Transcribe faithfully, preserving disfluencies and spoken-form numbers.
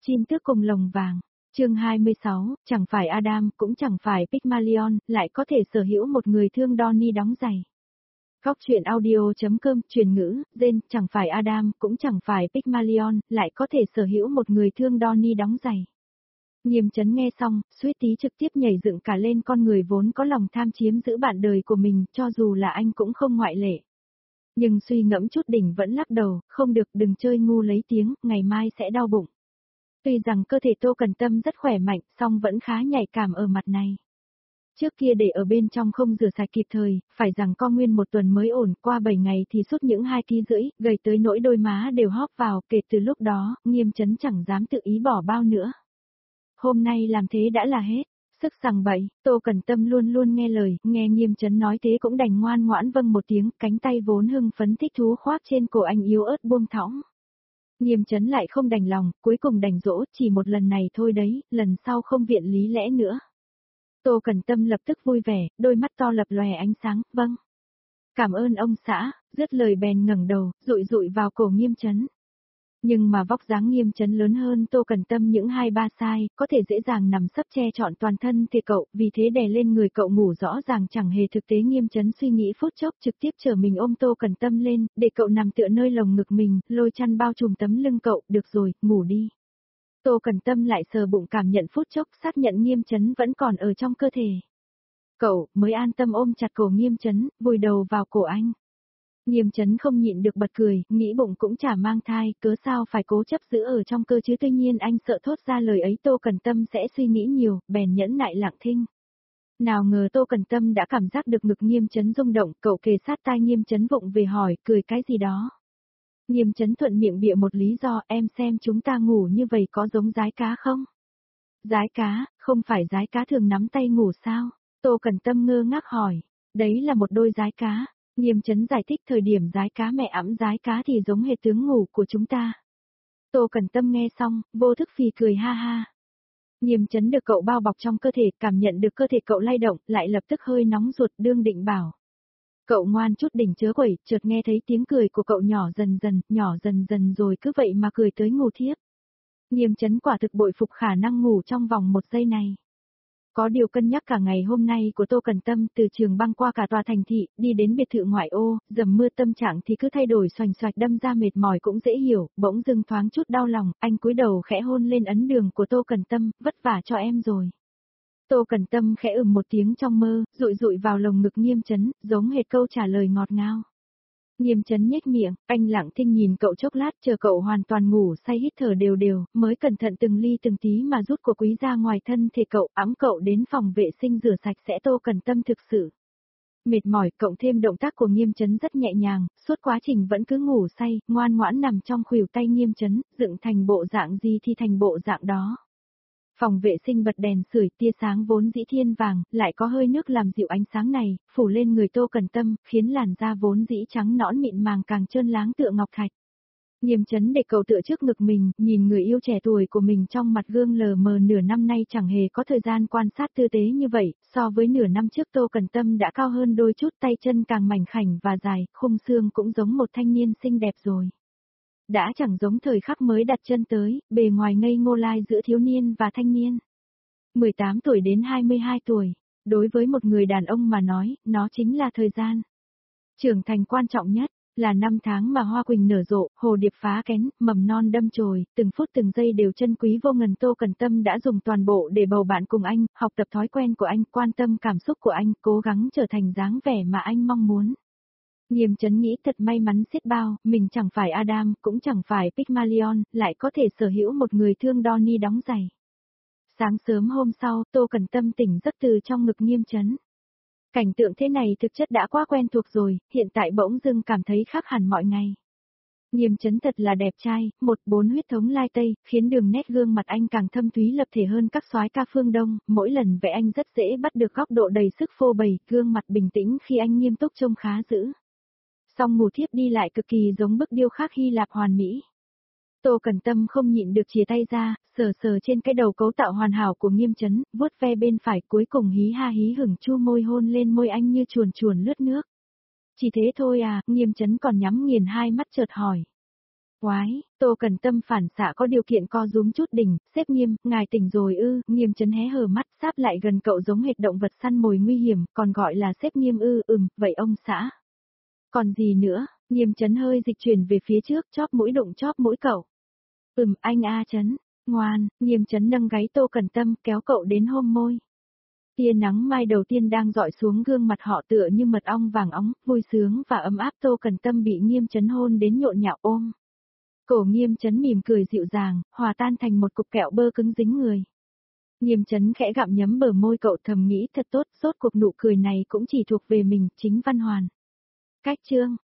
Chim tước cùng lồng vàng. Chương hai mươi sáu, chẳng phải Adam, cũng chẳng phải Pygmalion, lại có thể sở hữu một người thương Donnie đóng giày. Góc truyện audio.com, truyền ngữ, Gen, chẳng phải Adam, cũng chẳng phải Pygmalion, lại có thể sở hữu một người thương Donnie đóng giày. Nghiêm Chấn nghe xong, suýt tí trực tiếp nhảy dựng cả lên, con người vốn có lòng tham chiếm giữ bạn đời của mình, cho dù là anh cũng không ngoại lệ. Nhưng suy ngẫm chút đỉnh vẫn lắc đầu, không được, đừng chơi ngu lấy tiếng, ngày mai sẽ đau bụng. Tuy rằng cơ thể Tô Cần Tâm rất khỏe mạnh, song vẫn khá nhạy cảm ở mặt này. Trước kia để ở bên trong không rửa sạch kịp thời, phải rằng co nguyên một tuần mới ổn, qua bảy ngày thì sút những hai ký rưỡi, gầy tới nỗi đôi má đều hóp vào, kể từ lúc đó, Nghiêm Chấn chẳng dám tự ý bỏ bao nữa. Hôm nay làm thế đã là hết, sức sằng bậy, Tô Cần Tâm luôn luôn nghe lời, nghe Nghiêm Chấn nói thế cũng đành ngoan ngoãn vâng một tiếng, cánh tay vốn hưng phấn thích thú khoác trên cổ anh yếu ớt buông thõng. Nghiêm Chấn lại không đành lòng, cuối cùng đành dỗ, chỉ một lần này thôi đấy, lần sau không viện lý lẽ nữa. Tô Cần Tâm lập tức vui vẻ, đôi mắt to lập lòe ánh sáng, vâng. Cảm ơn ông xã, dứt lời bèn ngẩng đầu, dụi dụi vào cổ Nghiêm Chấn. Nhưng mà vóc dáng Nghiêm Chấn lớn hơn Tô Cần Tâm những hai ba size, có thể dễ dàng nằm sấp che trọn toàn thân thì cậu, vì thế đè lên người cậu ngủ rõ ràng chẳng hề thực tế. Nghiêm Chấn suy nghĩ phút chốc trực tiếp chở mình ôm Tô Cần Tâm lên, để cậu nằm tựa nơi lồng ngực mình, lôi chăn bao trùm tấm lưng cậu, được rồi, ngủ đi. Tô Cần Tâm lại sờ bụng cảm nhận phút chốc, xác nhận Nghiêm Chấn vẫn còn ở trong cơ thể. Cậu mới an tâm ôm chặt cổ Nghiêm Chấn, vùi đầu vào cổ anh. Nghiêm Chấn không nhịn được bật cười, nghĩ bụng cũng chả mang thai, cớ sao phải cố chấp giữ ở trong cơ chứ. Tuy nhiên anh sợ thốt ra lời ấy Tô Cần Tâm sẽ suy nghĩ nhiều, bèn nhẫn nại lặng thinh. Nào ngờ Tô Cần Tâm đã cảm giác được ngực Nghiêm Chấn rung động, cậu kề sát tai Nghiêm Chấn vụng về hỏi, cười cái gì đó. Nghiêm Chấn thuận miệng bịa một lý do, em xem chúng ta ngủ như vậy có giống dái cá không? Dái cá, không phải dái cá thường nắm tay ngủ sao? Tô Cần Tâm ngơ ngác hỏi, đấy là một đôi dái cá. Nghiêm Chấn giải thích, thời điểm dái cá mẹ ẵm dái cá thì giống hệt tướng ngủ của chúng ta. Tô Cần Tâm nghe xong, vô thức phì cười ha ha. Nghiêm Chấn được cậu bao bọc trong cơ thể, cảm nhận được cơ thể cậu lay động, lại lập tức hơi nóng ruột, đương định bảo. Cậu ngoan chút đỉnh chớ quẩy, chợt nghe thấy tiếng cười của cậu nhỏ dần dần, nhỏ dần dần rồi cứ vậy mà cười tới ngủ thiếp. Nghiêm Chấn quả thực bội phục khả năng ngủ trong vòng một giây này. Có điều cân nhắc cả ngày hôm nay của Tô Cần Tâm, từ trường băng qua cả tòa thành thị, đi đến biệt thự ngoại ô, dầm mưa tâm trạng thì cứ thay đổi xoành xoạch, đâm ra mệt mỏi cũng dễ hiểu, bỗng dưng thoáng chút đau lòng, anh cúi đầu khẽ hôn lên ấn đường của Tô Cần Tâm, vất vả cho em rồi. Tô Cần Tâm khẽ ừm một tiếng trong mơ, dụi dụi vào lồng ngực Nghiêm Chấn, giống hệt câu trả lời ngọt ngào. Nghiêm Chấn nhếch miệng, anh lặng thinh nhìn cậu chốc lát, chờ cậu hoàn toàn ngủ say hít thở đều đều, mới cẩn thận từng ly từng tí mà rút của quý ra ngoài thân thể cậu, ẵm cậu đến phòng vệ sinh rửa sạch sẽ. Tô Cần Tâm thực sự mệt mỏi, cộng thêm động tác của Nghiêm Chấn rất nhẹ nhàng, suốt quá trình vẫn cứ ngủ say, ngoan ngoãn nằm trong khuỷu tay Nghiêm Chấn, dựng thành bộ dạng gì thì thành bộ dạng đó. Phòng vệ sinh bật đèn sưởi, tia sáng vốn dĩ thiên vàng, lại có hơi nước làm dịu ánh sáng này, phủ lên người Tô Cần Tâm, khiến làn da vốn dĩ trắng nõn mịn màng càng trơn láng tựa ngọc thạch. Nghiêm Chấn để cậu tựa trước ngực mình, nhìn người yêu trẻ tuổi của mình trong mặt gương lờ mờ. Nửa năm nay chẳng hề có thời gian quan sát tư tế như vậy, so với nửa năm trước Tô Cần Tâm đã cao hơn đôi chút, tay chân càng mảnh khảnh và dài, khung xương cũng giống một thanh niên xinh đẹp rồi. Đã chẳng giống thời khắc mới đặt chân tới, bề ngoài ngây ngô lai giữa thiếu niên và thanh niên. mười tám tuổi đến hai mươi hai tuổi, đối với một người đàn ông mà nói, nó chính là thời gian trưởng thành quan trọng nhất, là năm tháng mà hoa quỳnh nở rộ, hồ điệp phá kén, mầm non đâm chồi, từng phút từng giây đều chân quý vô ngần. Tô Cần Tâm đã dùng toàn bộ để bầu bạn cùng anh, học tập thói quen của anh, quan tâm cảm xúc của anh, cố gắng trở thành dáng vẻ mà anh mong muốn. Nghiêm Chấn nghĩ thật may mắn xiết bao, mình chẳng phải Adam, cũng chẳng phải Pygmalion, lại có thể sở hữu một người thương Donnie đóng giày. Sáng sớm hôm sau, Tô Cần Tâm tỉnh giấc từ trong ngực Nghiêm Chấn. Cảnh tượng thế này thực chất đã quá quen thuộc rồi, hiện tại bỗng dưng cảm thấy khác hẳn mọi ngày. Nghiêm Chấn thật là đẹp trai, một bốn huyết thống lai tây, khiến đường nét gương mặt anh càng thâm thúy lập thể hơn các soái ca phương Đông, mỗi lần vẽ anh rất dễ bắt được góc độ đầy sức phô bày, gương mặt bình tĩnh khi anh nghiêm túc trông khá dữ. Song ngủ thiếp đi lại cực kỳ giống bức điêu khắc Hy Lạp hoàn mỹ. Tô Cần Tâm không nhịn được chìa tay ra, sờ sờ trên cái đầu cấu tạo hoàn hảo của Nghiêm Chấn, vuốt ve bên phải, cuối cùng hí ha hí hửng chu môi hôn lên môi anh như chuồn chuồn lướt nước. Chỉ thế thôi à? Nghiêm Chấn còn nhắm nghiền hai mắt chợt hỏi. Quái, Tô Cần Tâm phản xạ có điều kiện co rúm chút đỉnh, xếp Nghiêm, ngài tỉnh rồi ư, Nghiêm Chấn hé hờ mắt, sáp lại gần cậu giống hệt động vật săn mồi nguy hiểm, còn gọi là xếp Nghiêm ư, ừm, vậy ông xã. Còn gì nữa, Nghiêm Chấn hơi dịch chuyển về phía trước, chóp mũi đụng chóp mũi cậu. Ừm, anh A Chấn, ngoan, Nghiêm Chấn nâng gáy Tô Cần Tâm, kéo cậu đến hôn môi. Tia nắng mai đầu tiên đang dọi xuống gương mặt họ tựa như mật ong vàng óng, vui sướng và ấm áp. Tô Cần Tâm bị Nghiêm Chấn hôn đến nhộn nhạo ôm. Cổ Nghiêm Chấn mỉm cười dịu dàng, hòa tan thành một cục kẹo bơ cứng dính người. Nghiêm Chấn khẽ gặm nhấm bờ môi cậu, thầm nghĩ thật tốt, rốt cuộc nụ cười này cũng chỉ thuộc về mình, chính Văn Hoàn. Cách chương